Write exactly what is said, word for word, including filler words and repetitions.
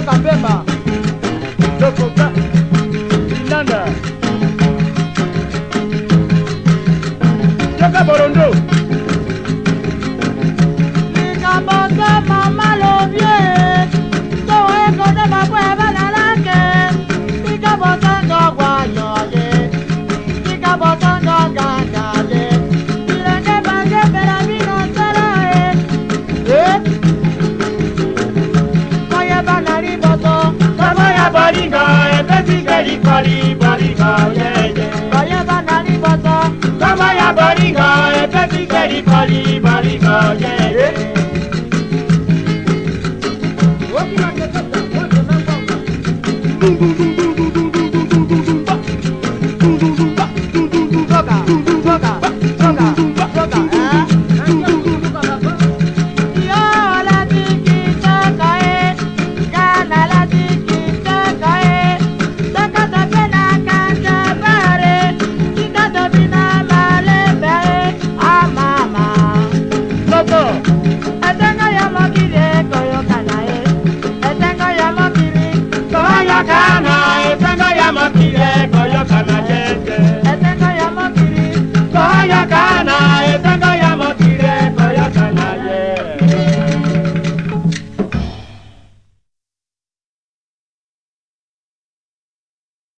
Toka Pemba. Toka Nanda. Toka Borondo. Nikabote mama lovie. Towe kode mapwe banalake. Nikabote ndogwa yoye. Nikabote ndogagaye. Ilenge bange pera vino sarae. Eh? Koye banari boto. Kamaya baringa, ebetiga likali baringa, yeah, yeah. Koye banari boto. Kamaya baringa, ebetiga likali baringa, yeah, yeah. Kaya